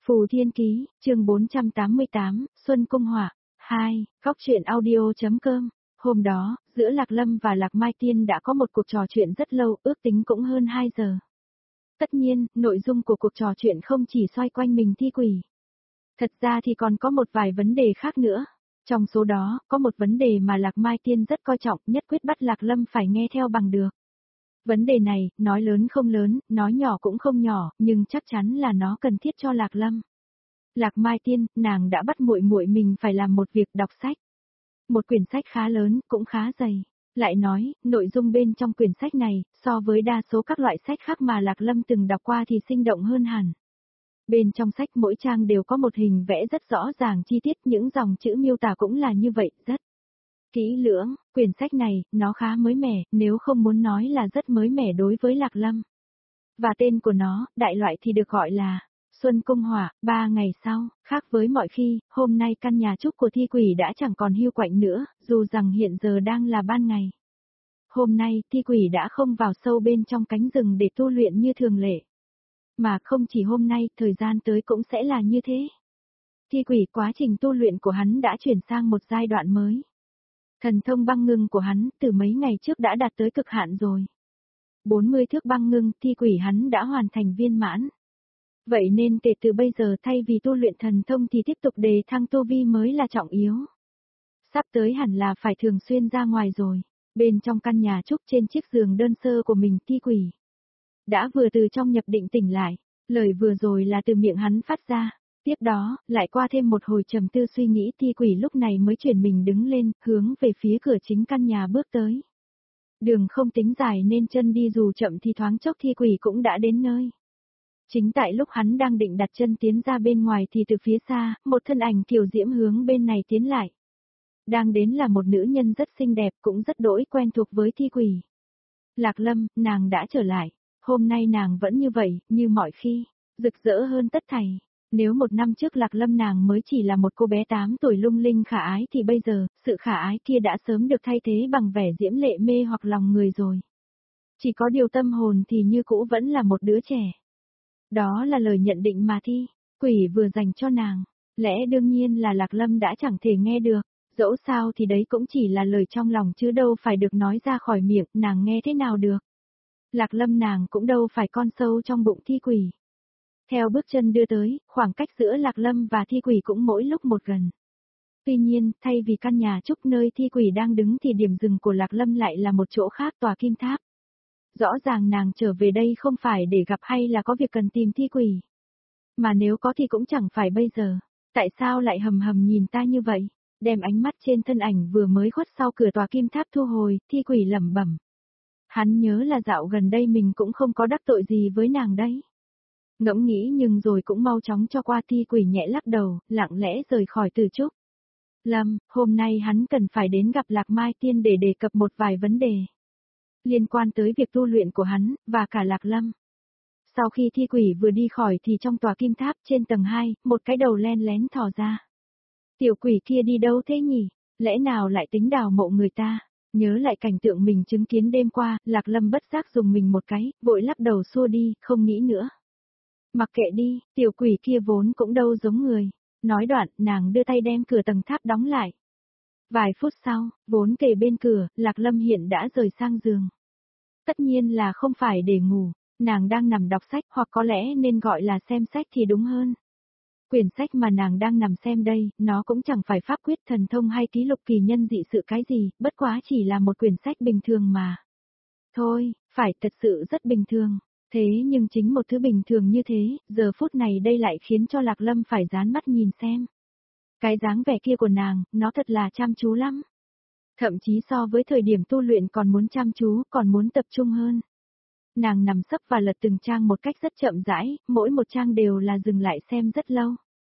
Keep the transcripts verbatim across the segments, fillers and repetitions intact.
Phù Thiên Ký, chương bốn trăm tám mươi tám, Xuân Cung Hỏa, hai, góc truyện audio.com. Hôm đó, giữa Lạc Lâm và Lạc Mai Tiên đã có một cuộc trò chuyện rất lâu, ước tính cũng hơn hai giờ. Tất nhiên, nội dung của cuộc trò chuyện không chỉ xoay quanh mình Thi Quỷ. Thật ra thì còn có một vài vấn đề khác nữa. Trong số đó, có một vấn đề mà Lạc Mai Tiên rất coi trọng, nhất quyết bắt Lạc Lâm phải nghe theo bằng được. Vấn đề này, nói lớn không lớn, nói nhỏ cũng không nhỏ, nhưng chắc chắn là nó cần thiết cho Lạc Lâm. Lạc Mai Tiên, nàng đã bắt muội muội mình phải làm một việc đọc sách. Một quyển sách khá lớn, cũng khá dày. Lại nói, nội dung bên trong quyển sách này, so với đa số các loại sách khác mà Lạc Lâm từng đọc qua thì sinh động hơn hẳn. Bên trong sách mỗi trang đều có một hình vẽ rất rõ ràng chi tiết, những dòng chữ miêu tả cũng là như vậy, rất kỹ lưỡng. Quyển sách này, nó khá mới mẻ, nếu không muốn nói là rất mới mẻ đối với Lạc Lâm. Và tên của nó, đại loại thì được gọi là Xuân Cung Hỏa. Ba ngày sau, khác với mọi khi, hôm nay căn nhà trúc của Thi Quỷ đã chẳng còn hiu quạnh nữa, dù rằng hiện giờ đang là ban ngày. Hôm nay, Thi Quỷ đã không vào sâu bên trong cánh rừng để tu luyện như thường lệ. Mà không chỉ hôm nay, thời gian tới cũng sẽ là như thế. Thi Quỷ, quá trình tu luyện của hắn đã chuyển sang một giai đoạn mới. Thần thông băng ngưng của hắn, từ mấy ngày trước đã đạt tới cực hạn rồi. bốn mươi thước băng ngưng, Thi Quỷ hắn đã hoàn thành viên mãn. Vậy nên kể từ bây giờ thay vì tu luyện thần thông thì tiếp tục đề thăng tu vi mới là trọng yếu. Sắp tới hẳn là phải thường xuyên ra ngoài rồi. Bên trong căn nhà trúc trên chiếc giường đơn sơ của mình, Thi Quỷ đã vừa từ trong nhập định tỉnh lại. Lời vừa rồi là từ miệng hắn phát ra. Tiếp đó, lại qua thêm một hồi trầm tư suy nghĩ, Thi Quỷ lúc này mới chuyển mình đứng lên, hướng về phía cửa chính căn nhà bước tới. Đường không tính dài nên chân đi dù chậm thì thoáng chốc Thi Quỷ cũng đã đến nơi. Chính tại lúc hắn đang định đặt chân tiến ra bên ngoài thì từ phía xa, một thân ảnh kiều diễm hướng bên này tiến lại. Đang đến là một nữ nhân rất xinh đẹp, cũng rất đỗi quen thuộc với Thi Quỷ. Lạc Lâm, nàng đã trở lại. Hôm nay nàng vẫn như vậy, như mọi khi, rực rỡ hơn tất thảy. Nếu một năm trước Lạc Lâm nàng mới chỉ là một cô bé tám tuổi lung linh khả ái thì bây giờ, sự khả ái kia đã sớm được thay thế bằng vẻ diễm lệ mê hoặc lòng người rồi. Chỉ có điều tâm hồn thì như cũ vẫn là một đứa trẻ. Đó là lời nhận định mà Thi Quỷ vừa dành cho nàng. Lẽ đương nhiên là Lạc Lâm đã chẳng thể nghe được. Dẫu sao thì đấy cũng chỉ là lời trong lòng chứ đâu phải được nói ra khỏi miệng, nàng nghe thế nào được. Lạc Lâm nàng cũng đâu phải con sâu trong bụng Thi Quỷ. Theo bước chân đưa tới, khoảng cách giữa Lạc Lâm và Thi Quỷ cũng mỗi lúc một gần. Tuy nhiên, thay vì căn nhà trúc nơi Thi Quỷ đang đứng thì điểm dừng của Lạc Lâm lại là một chỗ khác, tòa kim tháp. Rõ ràng nàng trở về đây không phải để gặp hay là có việc cần tìm Thi Quỷ. Mà nếu có thì cũng chẳng phải bây giờ. Tại sao lại hầm hầm nhìn ta như vậy? Đem ánh mắt trên thân ảnh vừa mới khuất sau cửa tòa kim tháp thu hồi, Thi Quỷ lẩm bẩm. Hắn nhớ là dạo gần đây mình cũng không có đắc tội gì với nàng đấy. Ngẫm nghĩ nhưng rồi cũng mau chóng cho qua. Thi Quỷ nhẹ lắc đầu, lặng lẽ rời khỏi Từ Trúc. Lâm, hôm nay hắn cần phải đến gặp Lạc Mai Tiên để đề cập một vài vấn đề liên quan tới việc tu luyện của hắn, và cả Lạc Lâm. Sau khi Thi Quỷ vừa đi khỏi thì trong tòa kim tháp trên tầng hai, một cái đầu len lén thò ra. Tiểu quỷ kia đi đâu thế nhỉ? Lẽ nào lại tính đào mộ người ta? Nhớ lại cảnh tượng mình chứng kiến đêm qua, Lạc Lâm bất giác dùng mình một cái, vội lắc đầu xua đi, không nghĩ nữa. Mặc kệ đi, tiểu quỷ kia vốn cũng đâu giống người. Nói đoạn, nàng đưa tay đem cửa tầng tháp đóng lại. Vài phút sau, vốn kề bên cửa, Lạc Lâm hiện đã rời sang giường. Tất nhiên là không phải để ngủ, nàng đang nằm đọc sách, hoặc có lẽ nên gọi là xem sách thì đúng hơn. Quyển sách mà nàng đang nằm xem đây, nó cũng chẳng phải pháp quyết thần thông hay ký lục kỳ nhân dị sự cái gì, bất quá chỉ là một quyển sách bình thường mà. Thôi, phải thật sự rất bình thường. Thế nhưng chính một thứ bình thường như thế, giờ phút này đây lại khiến cho Lạc Lâm phải dán mắt nhìn xem. Cái dáng vẻ kia của nàng, nó thật là chăm chú lắm. Thậm chí so với thời điểm tu luyện còn muốn chăm chú, còn muốn tập trung hơn. Nàng nằm sấp và lật từng trang một cách rất chậm rãi, mỗi một trang đều là dừng lại xem rất lâu.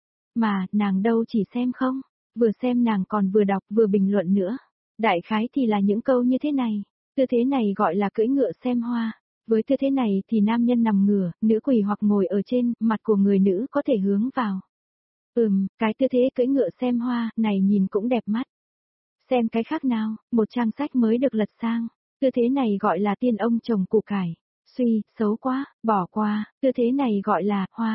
Mà, nàng đâu chỉ xem không, vừa xem nàng còn vừa đọc vừa bình luận nữa. Đại khái thì là những câu như thế này, tư thế này gọi là cưỡi ngựa xem hoa. Với tư thế này thì nam nhân nằm ngửa, nữ quỳ hoặc ngồi ở trên, mặt của người nữ có thể hướng vào. Ừm, cái tư thế cưỡi ngựa xem hoa này nhìn cũng đẹp mắt. Xem cái khác nào, một trang sách mới được lật sang. Tư thế này gọi là tiên ông trồng củ cải. Suy, xấu quá, bỏ qua, tư thế này gọi là hoa.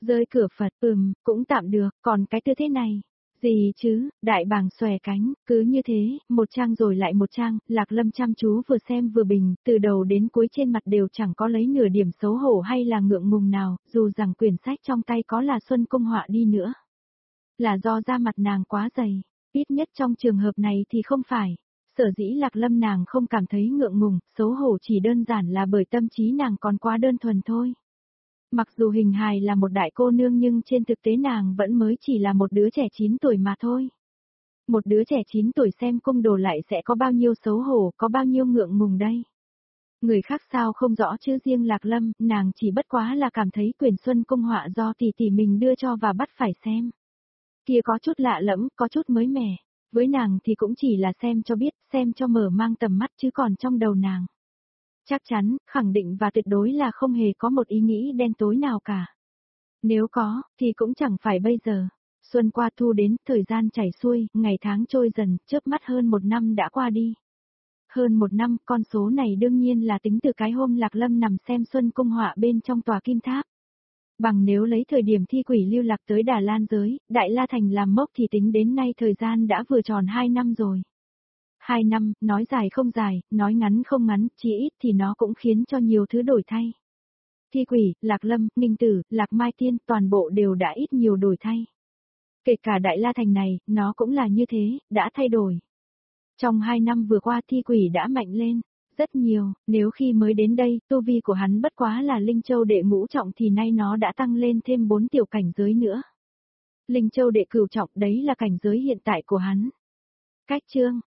Rơi cửa Phật, ừm, cũng tạm được, còn cái tư thế này. Gì chứ, đại bàng xòe cánh, cứ như thế, một trang rồi lại một trang, Lạc Lâm chăm chú vừa xem vừa bình, từ đầu đến cuối trên mặt đều chẳng có lấy nửa điểm xấu hổ hay là ngượng ngùng nào, dù rằng quyển sách trong tay có là Xuân Cung Họa đi nữa. Là do da mặt nàng quá dày, ít nhất trong trường hợp này thì không phải. Sở dĩ Lạc Lâm nàng không cảm thấy ngượng ngùng, xấu hổ chỉ đơn giản là bởi tâm trí nàng còn quá đơn thuần thôi. Mặc dù hình hài là một đại cô nương nhưng trên thực tế nàng vẫn mới chỉ là một đứa trẻ chín tuổi mà thôi. Một đứa trẻ chín tuổi xem cung đồ lại sẽ có bao nhiêu xấu hổ, có bao nhiêu ngượng ngùng đây. Người khác sao không rõ chứ riêng Lạc Lâm, nàng chỉ bất quá là cảm thấy quyển Xuân Cung Họa do tỷ tỷ mình đưa cho và bắt phải xem. Kia có chút lạ lẫm, có chút mới mẻ. Với nàng thì cũng chỉ là xem cho biết, xem cho mở mang tầm mắt chứ còn trong đầu nàng. Chắc chắn, khẳng định và tuyệt đối là không hề có một ý nghĩ đen tối nào cả. Nếu có, thì cũng chẳng phải bây giờ. Xuân qua thu đến, thời gian chảy xuôi, ngày tháng trôi dần, chớp mắt hơn một năm đã qua đi. Hơn một năm, con số này đương nhiên là tính từ cái hôm Lạc Lâm nằm xem Xuân Cung Họa bên trong tòa kim tháp. Bằng nếu lấy thời điểm thi quỷ lưu lạc tới Đà Lan giới, Đại La Thành làm mốc thì tính đến nay thời gian đã vừa tròn hai năm rồi. Hai năm, nói dài không dài, nói ngắn không ngắn, chỉ ít thì nó cũng khiến cho nhiều thứ đổi thay. Thi quỷ, Lạc Lâm, Ninh Tử, Lạc Mai Tiên, toàn bộ đều đã ít nhiều đổi thay. Kể cả Đại La Thành này, nó cũng là như thế, đã thay đổi. Trong hai năm vừa qua thi quỷ đã mạnh lên, rất nhiều, nếu khi mới đến đây, tu vi của hắn bất quá là Linh Châu đệ ngũ trọng thì nay nó đã tăng lên thêm bốn tiểu cảnh giới nữa. Linh Châu đệ cửu trọng đấy là cảnh giới hiện tại của hắn. Cách chương